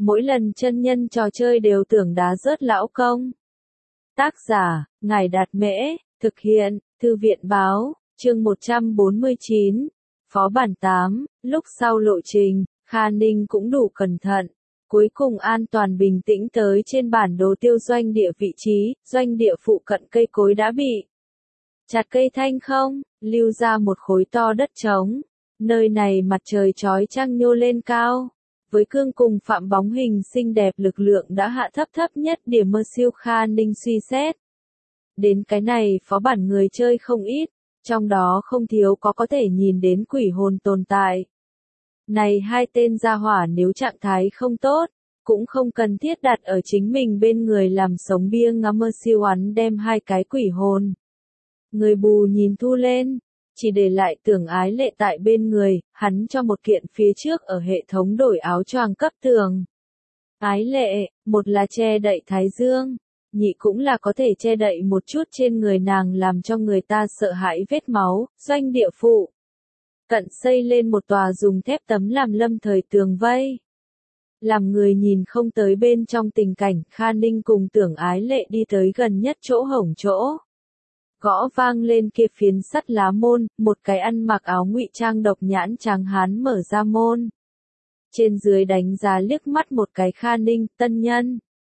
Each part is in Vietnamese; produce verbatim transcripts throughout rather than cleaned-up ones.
mỗi lần chân nhân trò chơi đều tưởng đá rớt lão công. Tác giả, Ngài Đạt Mễ, thực hiện, Thư viện Báo, chương một trăm bốn mươi chín, Phó bản tám, lúc sau lộ trình, Kha Ninh cũng đủ cẩn thận. Cuối cùng an toàn bình tĩnh tới trên bản đồ tiêu doanh địa vị trí, doanh địa phụ cận cây cối đã bị chặt cây thanh không, lưu ra một khối to đất trống. Nơi này mặt trời chói chang nhô lên cao. Với cương cùng phạm bóng hình xinh đẹp lực lượng đã hạ thấp thấp nhất điểm mơ siêu Kha Ninh suy xét. Đến cái này phó bản người chơi không ít, trong đó không thiếu có có thể nhìn đến quỷ hồn tồn tại. Này hai tên gia hỏa nếu trạng thái không tốt, cũng không cần thiết đặt ở chính mình bên người làm sống bia ngắm mơ siêu hắn đem hai cái quỷ hồn. Người bù nhìn thu lên, chỉ để lại Tưởng Ái Lệ tại bên người, hắn cho một kiện phía trước ở hệ thống đổi áo choàng cấp tường. Ái Lệ, một là che đậy thái dương, nhị cũng là có thể che đậy một chút trên người nàng làm cho người ta sợ hãi vết máu, doanh địa phụ. Cận xây lên một tòa dùng thép tấm làm lâm thời tường vây. Làm người nhìn không tới bên trong tình cảnh, Kha Ninh cùng Tưởng Ái Lệ đi tới gần nhất chỗ hổng chỗ. Gõ vang lên kia phiến sắt lá môn, một cái ăn mặc áo ngụy trang độc nhãn tráng hán mở ra môn. Trên dưới đánh giá liếc mắt một cái Kha Ninh, tân nhân.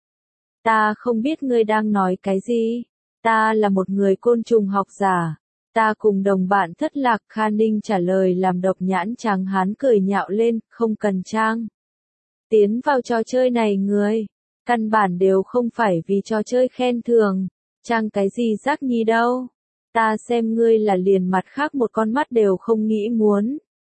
Ta không biết ngươi đang nói cái gì, ta là một người côn trùng học giả, ta cùng đồng bạn thất lạc. Kha Ninh trả lời làm độc nhãn tráng hán cười nhạo lên, không cần trang. Tiến vào trò chơi này người, căn bản đều không phải vì trò chơi khen thưởng. Trang cái gì rác nhi đâu, ta xem ngươi là liền mặt khác một con mắt đều không nghĩ muốn.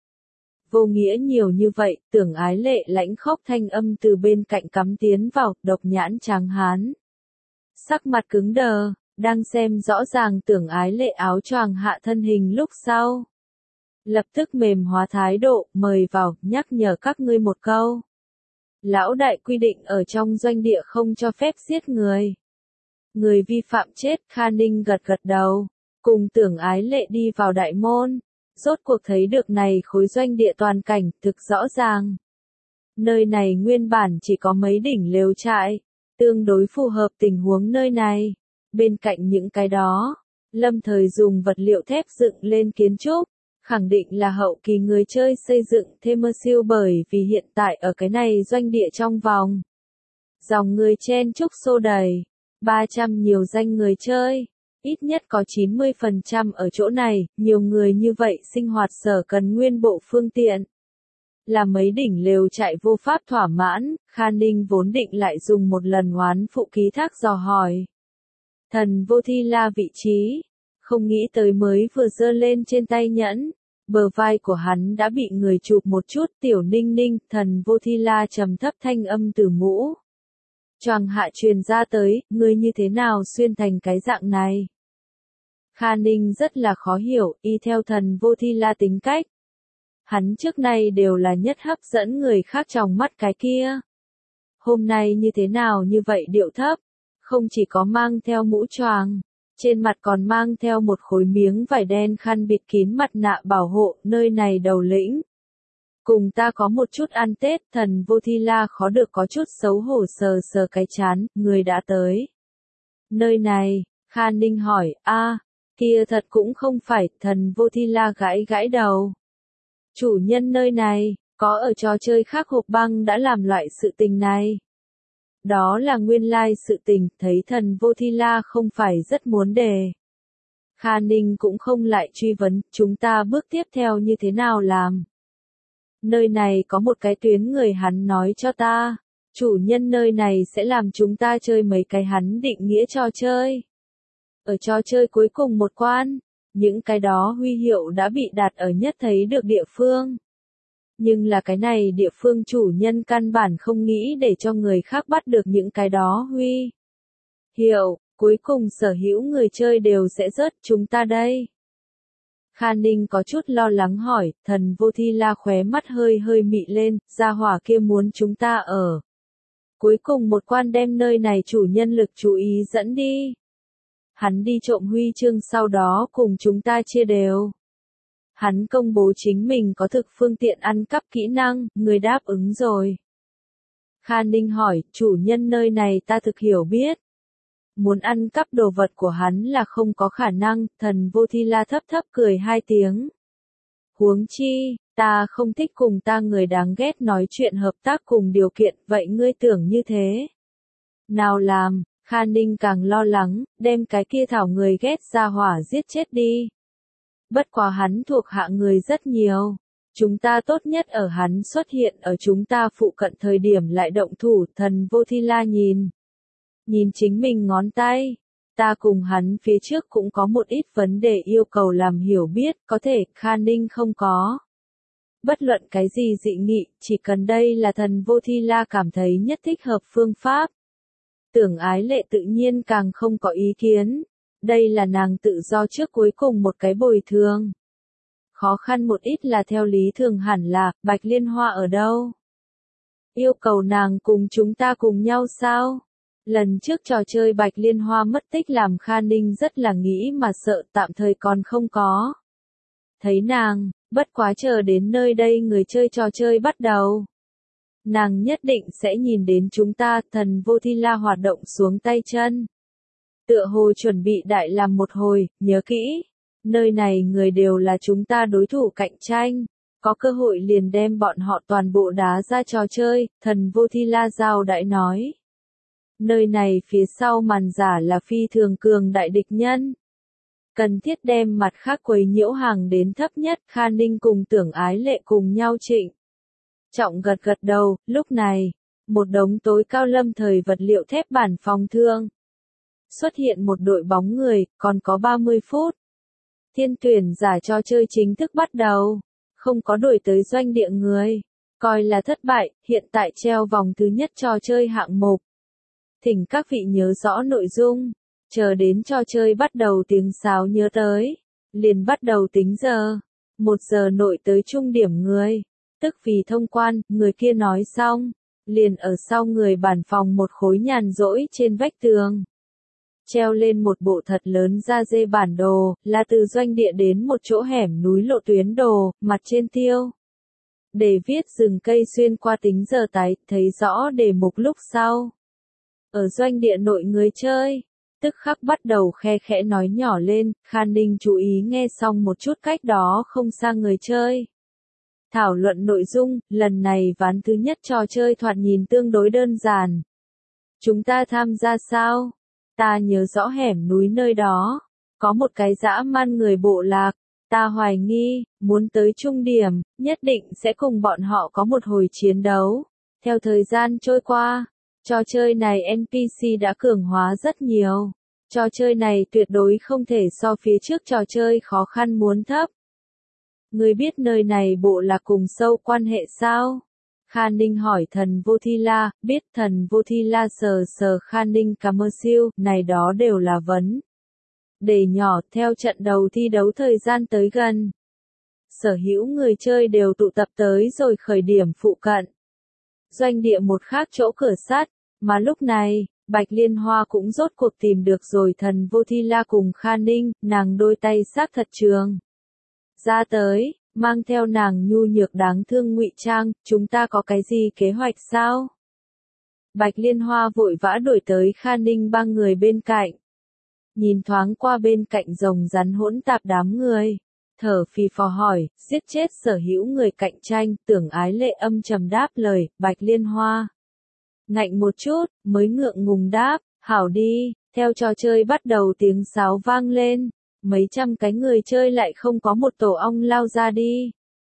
Vô nghĩa nhiều như vậy, Tưởng Ái Lệ lãnh khóc thanh âm từ bên cạnh cắm tiến vào, độc nhãn tráng hán. Sắc mặt cứng đờ, đang xem rõ ràng Tưởng Ái Lệ áo choàng hạ thân hình lúc sau. Lập tức mềm hóa thái độ, mời vào, nhắc nhở các ngươi một câu. Lão đại quy định ở trong doanh địa không cho phép giết người. Người vi phạm chết. Kha Ninh gật gật đầu, cùng Tưởng Ái Lệ đi vào đại môn, rốt cuộc thấy được này khối doanh địa toàn cảnh, thực rõ ràng. Nơi này nguyên bản chỉ có mấy đỉnh lều trại, tương đối phù hợp tình huống nơi này. Bên cạnh những cái đó, lâm thời dùng vật liệu thép dựng lên kiến trúc, khẳng định là hậu kỳ người chơi xây dựng thêm mơ siêu bởi vì hiện tại ở cái này doanh địa trong vòng. Dòng người chen chúc xô đầy. ba trăm nhiều danh người chơi, ít nhất có chín mươi phần trăm ở chỗ này, nhiều người như vậy sinh hoạt sở cần nguyên bộ phương tiện. Là mấy đỉnh lều trại vô pháp thỏa mãn, Kha Ninh vốn định lại dùng một lần oán phụ ký thác dò hỏi. Thần vô thi la vị trí, không nghĩ tới mới vừa giơ lên trên tay nhẫn, bờ vai của hắn đã bị người chụp một chút. Tiểu Ninh Ninh, thần vô thi la trầm thấp thanh âm từ mũ choàng hạ truyền ra tới, ngươi như thế nào xuyên thành cái dạng này? Kha Ninh rất là khó hiểu, y theo thần vô thi la tính cách. Hắn trước nay đều là nhất hấp dẫn người khác trong mắt cái kia. Hôm nay như thế nào như vậy điệu thấp, không chỉ có mang theo mũ choàng, trên mặt còn mang theo một khối miếng vải đen khăn bịt kín mặt nạ bảo hộ, nơi này đầu lĩnh. Cùng ta có một chút ăn Tết. Thần vô thi la khó được có chút xấu hổ sờ sờ cái chán, người đã tới. Nơi này, Kha Ninh hỏi, a, kia thật cũng không phải. Thần vô thi la gãi gãi đầu. Chủ nhân nơi này, có ở trò chơi khác hộp băng đã làm loại sự tình này. Đó là nguyên lai sự tình, thấy thần vô thi la không phải rất muốn đề. Kha Ninh cũng không lại truy vấn, chúng ta bước tiếp theo như thế nào làm. Nơi này có một cái tuyến người hắn nói cho ta, chủ nhân nơi này sẽ làm chúng ta chơi mấy cái hắn định nghĩa trò chơi. Ở trò chơi cuối cùng một quan, những cái đó huy hiệu đã bị đặt ở nhất thấy được địa phương. Nhưng là cái này địa phương chủ nhân căn bản không nghĩ để cho người khác bắt được những cái đó huy hiệu, cuối cùng sở hữu người chơi đều sẽ rớt chúng ta đây. Kha Ninh có chút lo lắng hỏi, thần vô thi la khóe mắt hơi hơi mị lên, gia hỏa kia muốn chúng ta ở. Cuối cùng một quan đem nơi này chủ nhân lực chú ý dẫn đi. Hắn đi trộm huy chương sau đó cùng chúng ta chia đều. Hắn công bố chính mình có thực phương tiện ăn cắp kỹ năng, người đáp ứng rồi. Kha Ninh hỏi, chủ nhân nơi này ta thực hiểu biết. Muốn ăn cắp đồ vật của hắn là không có khả năng, Thần Vô Thi La thấp thấp cười hai tiếng. Huống chi, ta không thích cùng ta người đáng ghét nói chuyện hợp tác cùng điều kiện, vậy ngươi tưởng như thế? Nào làm, Kha Ninh càng lo lắng, đem cái kia thảo người ghét ra hỏa giết chết đi. Bất quá hắn thuộc hạ người rất nhiều. Chúng ta tốt nhất ở hắn xuất hiện ở chúng ta phụ cận thời điểm lại động thủ. Thần Vô Thi La nhìn. Nhìn chính mình ngón tay. Ta cùng hắn phía trước cũng có một ít vấn đề yêu cầu làm hiểu biết, có thể Kha Ninh không có. Bất luận cái gì dị nghị, chỉ cần đây là Thần Vô Thi La cảm thấy nhất thích hợp phương pháp. Tưởng Ái Lệ tự nhiên càng không có ý kiến. Đây là nàng tự do trước cuối cùng một cái bồi thường. Khó khăn một ít là theo lý thường hẳn là, Bạch Liên Hoa ở đâu? Yêu cầu nàng cùng chúng ta cùng nhau sao? Lần trước trò chơi Bạch Liên Hoa mất tích làm Kha Ninh rất là nghĩ mà sợ, tạm thời còn không có. Thấy nàng, bất quá chờ đến nơi đây người chơi trò chơi bắt đầu. Nàng nhất định sẽ nhìn đến chúng ta. Thần Vô Thi La hoạt động xuống tay chân. Tựa hồ chuẩn bị đại làm một hồi, nhớ kỹ. Nơi này người đều là chúng ta đối thủ cạnh tranh. Có cơ hội liền đem bọn họ toàn bộ đá ra trò chơi. Thần Vô Thi La giao đại nói. Nơi này phía sau màn giả là phi thường cường đại địch nhân. Cần thiết đem mặt khác quấy nhiễu hàng đến thấp nhất. Kha Ninh cùng Tưởng Ái Lệ cùng nhau trịnh trọng gật gật đầu. Lúc này, một đống tối cao lâm thời vật liệu thép bản phòng thương. Xuất hiện một đội bóng người, còn có ba mươi phút. Thiên tuyển giả trò chơi chính thức bắt đầu. Không có đổi tới doanh địa người. Coi là thất bại, hiện tại treo vòng thứ nhất trò chơi hạng mục. Thỉnh các vị nhớ rõ nội dung. Chờ đến trò chơi bắt đầu tiếng sáo nhớ tới. Liền bắt đầu tính giờ. Một giờ nội tới trung điểm người. Tức vì thông quan, người kia nói xong. Liền ở sau người bản phòng một khối nhàn rỗi trên vách tường. Treo lên một bộ thật lớn da dê bản đồ, là từ doanh địa đến một chỗ hẻm núi lộ tuyến đồ, mặt trên tiêu. Để viết rừng cây xuyên qua tính giờ tái, thấy rõ đề mục lúc sau. Ở doanh địa nội người chơi, tức khắc bắt đầu khe khẽ nói nhỏ lên. Kha Ninh chú ý nghe xong một chút cách đó không xa người chơi. Thảo luận nội dung, lần này ván thứ nhất trò chơi thoạt nhìn tương đối đơn giản. Chúng ta tham gia sao? Ta nhớ rõ hẻm núi nơi đó, có một cái dã man người bộ lạc, ta hoài nghi, muốn tới trung điểm, nhất định sẽ cùng bọn họ có một hồi chiến đấu. Theo thời gian trôi qua, trò chơi này en pê xê đã cường hóa rất nhiều. Trò chơi này tuyệt đối không thể so phía trước trò chơi khó khăn muốn thấp. Ngươi biết nơi này bộ lạc cùng sâu quan hệ sao? Kha Ninh hỏi Thần Vô Thi La, biết. Thần Vô Thi La sờ sờ Kha Ninh cà mơ siêu, này đó đều là vấn đề nhỏ. Theo trận đầu thi đấu thời gian tới gần. Sở hữu người chơi đều tụ tập tới rồi khởi điểm phụ cận. Doanh địa một khác chỗ cửa sắt, mà lúc này, Bạch Liên Hoa cũng rốt cuộc tìm được rồi Thần Vô Thi La cùng Kha Ninh, nàng đôi tay xác thật trường. Ra tới. Mang theo nàng nhu nhược đáng thương ngụy trang, chúng ta có cái gì kế hoạch sao? Bạch Liên Hoa vội vã đuổi tới Kha Ninh ba người bên cạnh. Nhìn thoáng qua bên cạnh rồng rắn hỗn tạp đám người. Thở phì phò hỏi, giết chết sở hữu người cạnh tranh. Tưởng Ái Lệ âm trầm đáp lời. Bạch Liên Hoa ngạnh một chút, mới ngượng ngùng đáp, hảo đi. Theo trò chơi bắt đầu tiếng sáo vang lên. Mấy trăm cái người chơi lại không có một tổ ong lao ra đi.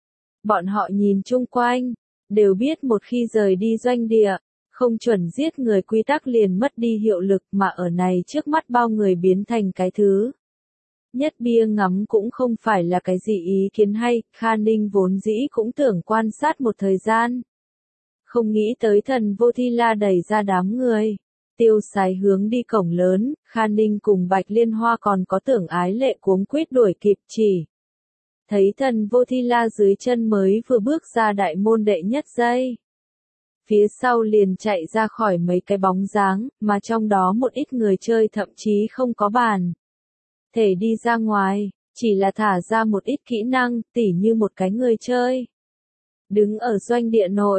Bọn họ nhìn chung quanh, đều biết một khi rời đi doanh địa, không chuẩn giết người quy tắc liền mất đi hiệu lực, mà ở này trước mắt bao người biến thành cái thứ. Nhất bia ngắm cũng không phải là cái gì ý kiến hay. Kha Ninh vốn dĩ cũng tưởng quan sát một thời gian. Không nghĩ tới Thần Vô Thi La đẩy ra đám người. Tiêu sái hướng đi cổng lớn. Kha Ninh cùng Bạch Liên Hoa còn có Tưởng Ái Lệ cuống quýt đuổi kịp chỉ. Thấy Thần Vô Thi La dưới chân mới vừa bước ra đại môn đệ nhất giây. Phía sau liền chạy ra khỏi mấy cái bóng dáng, mà trong đó một ít người chơi thậm chí không có bàn. Thể đi ra ngoài, chỉ là thả ra một ít kỹ năng, tỉ như một cái người chơi. Đứng ở doanh địa nội,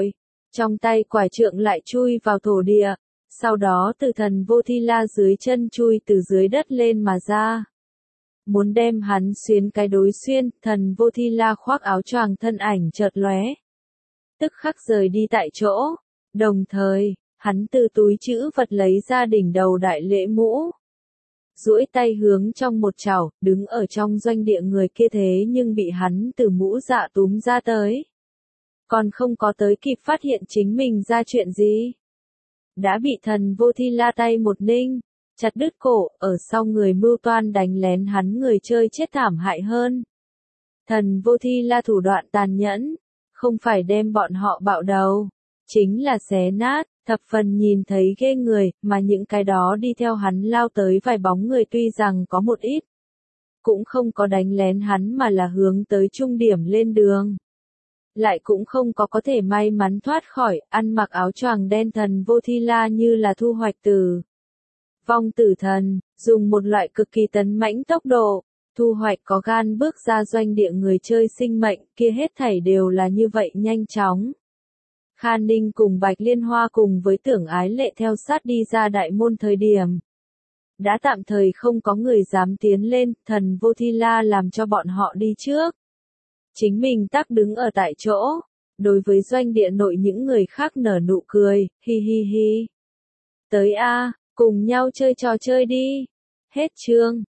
Trong tay quải trượng lại chui vào thổ địa, sau đó từ thần vô thi la dưới chân chui từ dưới đất lên mà ra. Muốn đem hắn xuyến cái đối xuyên, thần vô thi la khoác áo choàng thân ảnh chợt lóe. Tức khắc rời đi tại chỗ, đồng thời, hắn từ túi trữ vật lấy ra đỉnh đầu đại lễ mũ. Duỗi tay hướng trong một chảo, đứng ở trong doanh địa người kia thế nhưng bị hắn từ mũ dạ túm ra tới. Còn không có tới kịp phát hiện chính mình ra chuyện gì. Đã bị thần vô thi la tay một ninh, chặt đứt cổ, ở sau người mưu toan đánh lén hắn người chơi chết thảm hại hơn. Thần vô thi la thủ đoạn tàn nhẫn, không phải đem bọn họ bạo đầu, chính là xé nát, thập phần nhìn thấy ghê người, mà những cái đó đi theo hắn lao tới vài bóng người tuy rằng có một ít, cũng không có đánh lén hắn mà là hướng tới trung điểm lên đường. Lại cũng không có có thể may mắn thoát khỏi, ăn mặc áo choàng đen thần vô thi la như là thu hoạch tử vong tử thần, dùng một loại cực kỳ tấn mãnh tốc độ, thu hoạch có gan bước ra doanh địa người chơi sinh mệnh, kia hết thảy đều là như vậy nhanh chóng. Kha Ninh cùng Bạch Liên Hoa cùng với Tưởng Ái Lệ theo sát đi ra đại môn thời điểm. Đã tạm thời không có người dám tiến lên, thần vô thi la làm cho bọn họ đi trước. Chính mình tắc đứng ở tại chỗ, đối với doanh địa nội những người khác nở nụ cười, hi hi hi. Tới a, cùng nhau chơi trò chơi đi. Hết chương.